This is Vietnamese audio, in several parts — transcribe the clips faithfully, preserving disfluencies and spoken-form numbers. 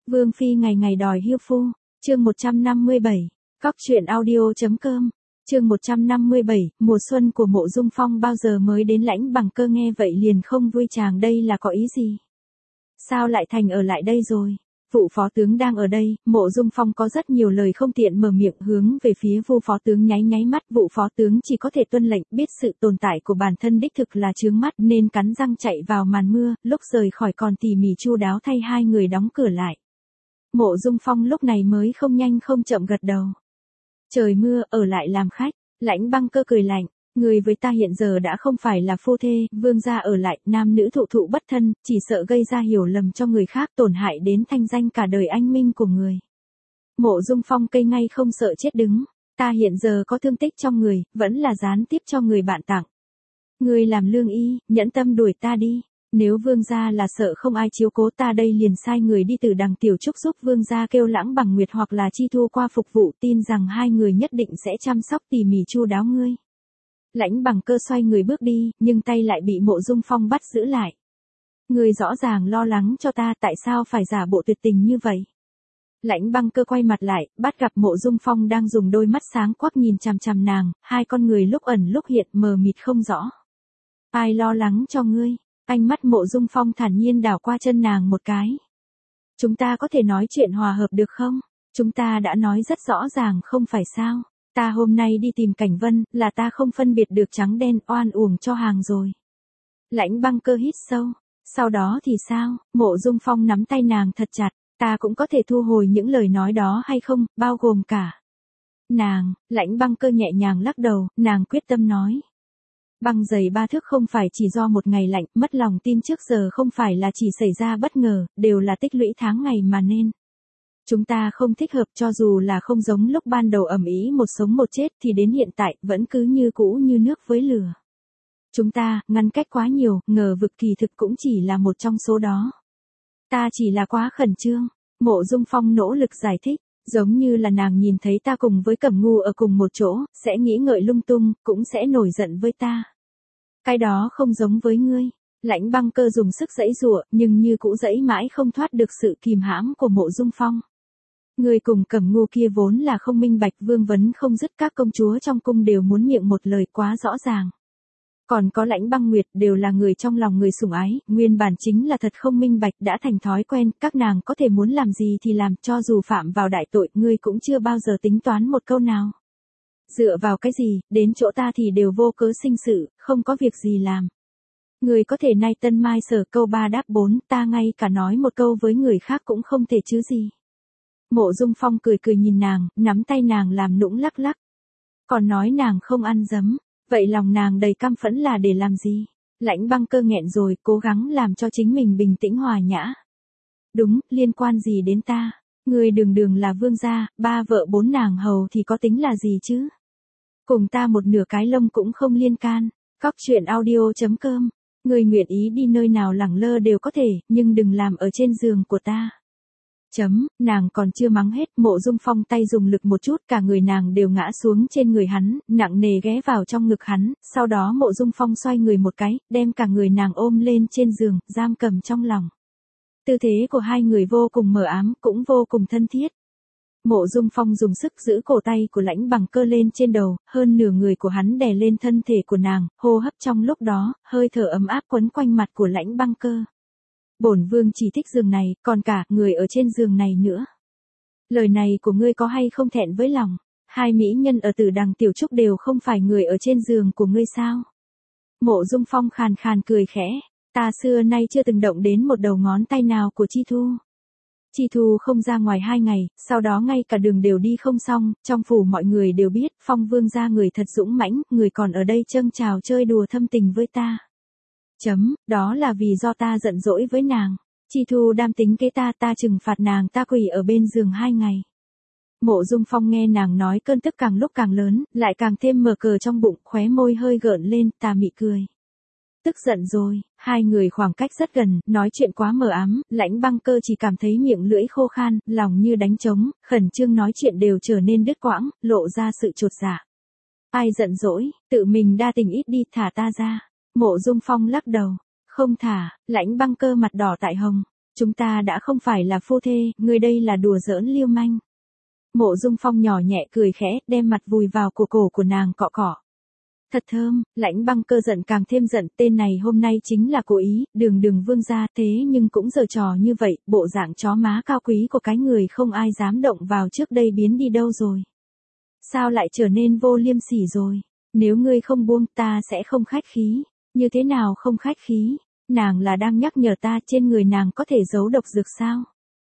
Vương Phi ngày ngày đòi hiêu phu, chương một trăm năm mươi bảy, Cóc truyện audio.com, chương một trăm năm mươi bảy, mùa xuân của Mộ Dung Phong bao giờ mới đến. Lãnh Bằng Cơ nghe vậy liền không vui, chàng đây là có ý gì? Sao lại thành ở lại đây rồi? Vụ phó tướng đang ở đây. Mộ Dung Phong có rất nhiều lời không tiện mở miệng, hướng về phía Vu phó tướng nháy nháy mắt. Vụ phó tướng chỉ có thể tuân lệnh, biết sự tồn tại của bản thân đích thực là chướng mắt nên cắn răng chạy vào màn mưa, lúc rời khỏi còn tỉ mỉ chu đáo thay hai người đóng cửa lại. Mộ Dung Phong lúc này mới không nhanh không chậm gật đầu. Trời mưa, ở lại làm khách. Lãnh Băng Cơ cười lạnh, người với ta hiện giờ đã không phải là phu thê, vương gia ở lại, nam nữ thụ thụ bất thân, chỉ sợ gây ra hiểu lầm cho người khác, tổn hại đến thanh danh cả đời anh minh của người. Mộ Dung Phong cây ngay không sợ chết đứng, ta hiện giờ có thương tích trong người, vẫn là gián tiếp cho người bạn tặng. Người làm lương y, nhẫn tâm đuổi ta đi. Nếu vương gia là sợ không ai chiếu cố, ta đây liền sai người đi từ Đằng Tiểu Trúc giúp vương gia kêu Lãng Bằng Nguyệt hoặc là Chi Thu qua phục vụ, tin rằng hai người nhất định sẽ chăm sóc tỉ mỉ chu đáo ngươi. Lãnh Bằng Cơ xoay người bước đi, nhưng tay lại bị Mộ Dung Phong bắt giữ lại. Ngươi rõ ràng lo lắng cho ta, tại sao phải giả bộ tuyệt tình như vậy? Lãnh Băng Cơ quay mặt lại, bắt gặp Mộ Dung Phong đang dùng đôi mắt sáng quắc nhìn chằm chằm nàng, hai con người lúc ẩn lúc hiện mờ mịt không rõ. Ai lo lắng cho ngươi? Ánh mắt Mộ Dung Phong thản nhiên đảo qua chân nàng một cái. Chúng ta có thể nói chuyện hòa hợp được không? Chúng ta đã nói rất rõ ràng không phải sao? Ta hôm nay đi tìm Cảnh Vân, là ta không phân biệt được trắng đen, oan uổng cho hàng rồi. Lãnh Băng Cơ hít sâu. Sau đó thì sao? Mộ Dung Phong nắm tay nàng thật chặt. Ta cũng có thể thu hồi những lời nói đó hay không, bao gồm cả. Nàng, Lãnh Băng Cơ nhẹ nhàng lắc đầu, nàng quyết tâm nói. Băng giày ba thước không phải chỉ do một ngày lạnh, mất lòng tin trước giờ không phải là chỉ xảy ra bất ngờ, đều là tích lũy tháng ngày mà nên. Chúng ta không thích hợp, cho dù là không giống lúc ban đầu ầm ĩ một sống một chết thì đến hiện tại vẫn cứ như cũ như nước với lửa. Chúng ta, ngăn cách quá nhiều, ngờ vực kỳ thực cũng chỉ là một trong số đó. Ta chỉ là quá khẩn trương. Mộ Dung Phong nỗ lực giải thích. Giống như là nàng nhìn thấy ta cùng với Cẩm Ngu ở cùng một chỗ, sẽ nghĩ ngợi lung tung, cũng sẽ nổi giận với ta. Cái đó không giống với ngươi. Lãnh Băng Cơ dùng sức giãy giụa, nhưng như cũ giãy mãi không thoát được sự kìm hãm của Mộ Dung Phong. Ngươi cùng Cẩm Ngu kia vốn là không minh bạch, vương vấn không dứt, các công chúa trong cung đều muốn miệng một lời quá rõ ràng. Còn có Lãnh Băng Nguyệt, đều là người trong lòng người sủng ái, nguyên bản chính là thật không minh bạch, đã thành thói quen, các nàng có thể muốn làm gì thì làm, cho dù phạm vào đại tội, ngươi cũng chưa bao giờ tính toán một câu nào. Dựa vào cái gì, đến chỗ ta thì đều vô cớ sinh sự, không có việc gì làm. Ngươi có thể nay tân mai sở, câu ba đáp bốn, ta ngay cả nói một câu với người khác cũng không thể chứ gì. Mộ Dung Phong cười cười nhìn nàng, nắm tay nàng làm nũng lắc lắc. Còn nói nàng không ăn dấm. Vậy lòng nàng đầy căm phẫn là để làm gì? Lãnh Băng Cơ nghẹn rồi, cố gắng làm cho chính mình bình tĩnh hòa nhã. Đúng, liên quan gì đến ta? Ngươi đường đường là vương gia, ba vợ bốn nàng hầu thì có tính là gì chứ? Cùng ta một nửa cái lông cũng không liên can. Cóc truyện audio.com. Ngươi nguyện ý đi nơi nào lẳng lơ đều có thể, nhưng đừng làm ở trên giường của ta. Chấm, nàng còn chưa mắng hết, Mộ Dung Phong tay dùng lực một chút, cả người nàng đều ngã xuống trên người hắn, nặng nề ghé vào trong ngực hắn, sau đó Mộ Dung Phong xoay người một cái, đem cả người nàng ôm lên trên giường, giam cầm trong lòng. Tư thế của hai người vô cùng mờ ám, cũng vô cùng thân thiết. Mộ Dung Phong dùng sức giữ cổ tay của Lãnh Bằng Cơ lên trên đầu, hơn nửa người của hắn đè lên thân thể của nàng, hô hấp trong lúc đó, hơi thở ấm áp quấn quanh mặt của Lãnh Băng Cơ. Bổn vương chỉ thích giường này, còn cả người ở trên giường này nữa. Lời này của ngươi có hay không thẹn với lòng? Hai mỹ nhân ở Tử Đằng Tiểu Trúc đều không phải người ở trên giường của ngươi sao? Mộ Dung Phong khàn khàn cười khẽ, ta xưa nay chưa từng động đến một đầu ngón tay nào của Chi Thu. Chi Thu không ra ngoài hai ngày, sau đó ngay cả đường đều đi không xong, trong phủ mọi người đều biết, Phong vương gia người thật dũng mãnh, người còn ở đây châng chào chơi đùa thâm tình với ta. Chấm, đó là vì do ta giận dỗi với nàng. Chi Thu đam tính kế ta, ta trừng phạt nàng, ta quỳ ở bên giường hai ngày. Mộ Dung Phong nghe nàng nói, cơn tức càng lúc càng lớn, lại càng thêm mờ cờ trong bụng, khóe môi hơi gợn lên, tà mị cười. Tức giận rồi, hai người khoảng cách rất gần, nói chuyện quá mờ ám, Lãnh Băng Cơ chỉ cảm thấy miệng lưỡi khô khan, lòng như đánh trống, khẩn trương nói chuyện đều trở nên đứt quãng, lộ ra sự chột dạ. Ai giận dỗi, tự mình đa tình ít đi, thả ta ra. Mộ Dung Phong lắc đầu, không thả. Lãnh Băng Cơ mặt đỏ tại hồng, Chúng ta đã không phải là phu thê, ngươi đây là đùa giỡn liêu manh. Mộ Dung Phong nhỏ nhẹ cười khẽ, đem mặt vùi vào cổ cổ của nàng cọ cọ. Thật thơm, Lãnh Băng Cơ giận càng thêm giận, tên này hôm nay chính là cố ý, đường đường vương gia thế nhưng cũng giở trò như vậy, bộ dạng chó má cao quý của cái người không ai dám động vào trước đây biến đi đâu rồi. Sao lại trở nên vô liêm sỉ rồi, nếu ngươi không buông ta sẽ không khách khí, như thế nào không khách khí, nàng là đang nhắc nhở ta trên người nàng có thể giấu độc dược sao.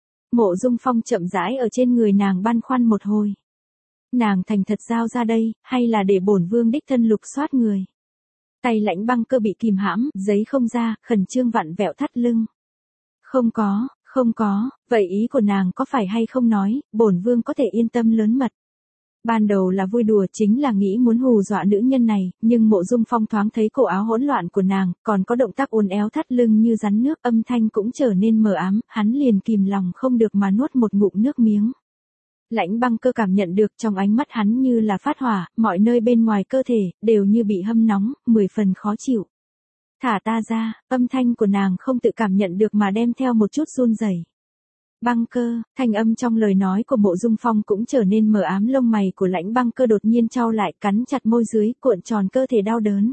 Mộ Dung Phong chậm rãi ở trên người nàng băn khoăn một hồi. Nàng thành thật giao ra đây, hay là để bổn vương đích thân lục soát người. Tay Lãnh Băng Cơ bị kìm hãm, giấy không ra, khẩn trương vặn vẹo thắt lưng. Không có, không có, vậy ý của nàng có phải hay không nói, bổn vương có thể yên tâm lớn mật. Ban đầu là vui đùa, chính là nghĩ muốn hù dọa nữ nhân này, nhưng Mộ Dung Phong thoáng thấy cổ áo hỗn loạn của nàng, còn có động tác uốn éo thắt lưng như rắn nước, âm thanh cũng trở nên mờ ám, hắn liền kìm lòng không được mà nuốt một ngụm nước miếng. Lãnh Băng Cơ cảm nhận được trong ánh mắt hắn như là phát hỏa, mọi nơi bên ngoài cơ thể, đều như bị hâm nóng, mười phần khó chịu. Thả ta ra, âm thanh của nàng không tự cảm nhận được mà đem theo một chút run rẩy. Băng Cơ, thanh âm trong lời nói của Mộ Dung Phong cũng trở nên mờ ám, lông mày của Lãnh Băng Cơ đột nhiên chau lại, cắn chặt môi dưới, cuộn tròn cơ thể đau đớn.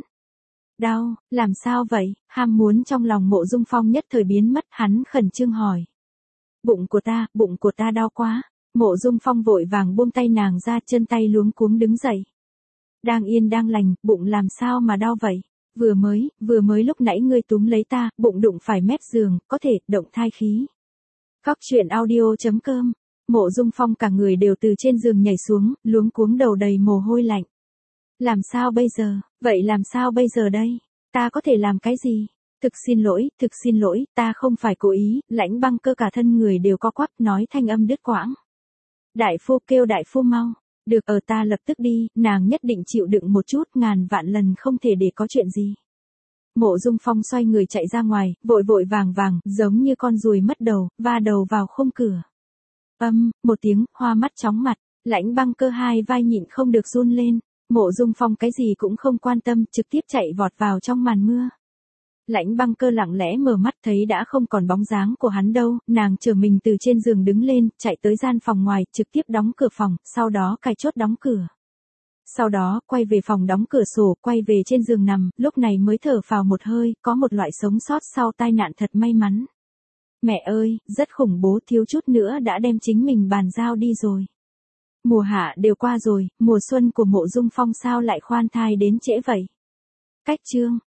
Đau, làm sao vậy? Ham muốn trong lòng Mộ Dung Phong nhất thời biến mất, hắn khẩn trương hỏi. Bụng của ta, bụng của ta đau quá. Mộ Dung Phong vội vàng buông tay nàng ra, chân tay luống cuống đứng dậy. Đang yên đang lành, bụng làm sao mà đau vậy? Vừa mới, vừa mới lúc nãy ngươi túm lấy ta, bụng đụng phải mép giường, có thể, động thai khí. Góc truyện audio chấm com. Mộ Dung Phong cả người đều từ trên giường nhảy xuống, luống cuống đầu đầy mồ hôi lạnh. Làm sao bây giờ, vậy làm sao bây giờ đây? Ta có thể làm cái gì? Thực xin lỗi, thực xin lỗi, ta không phải cố ý. Lãnh Băng Cơ cả thân người đều co quắp, nói thanh âm đứt quãng. Đại phu, kêu đại phu mau. Được, ở ta lập tức đi, nàng nhất định chịu đựng một chút, ngàn vạn lần không thể để có chuyện gì. Mộ Dung Phong xoay người chạy ra ngoài, vội vội vàng vàng, giống như con ruồi mất đầu, va đầu vào khung cửa. Âm, một tiếng, hoa mắt chóng mặt, Lãnh Băng Cơ hai vai nhịn không được run lên. Mộ Dung Phong cái gì cũng không quan tâm, trực tiếp chạy vọt vào trong màn mưa. Lãnh Băng Cơ lặng lẽ mở mắt thấy đã không còn bóng dáng của hắn đâu, nàng chờ mình từ trên giường đứng lên, chạy tới gian phòng ngoài, trực tiếp đóng cửa phòng, sau đó cài chốt đóng cửa. Sau đó, quay về phòng đóng cửa sổ, quay về trên giường nằm, lúc này mới thở phào một hơi, có một loại sống sót sau tai nạn thật may mắn. Mẹ ơi, rất khủng bố, thiếu chút nữa đã đem chính mình bàn giao đi rồi. Mùa hạ đều qua rồi, mùa xuân của Mộ Dung Phong sao lại khoan thai đến trễ vậy? Cách chương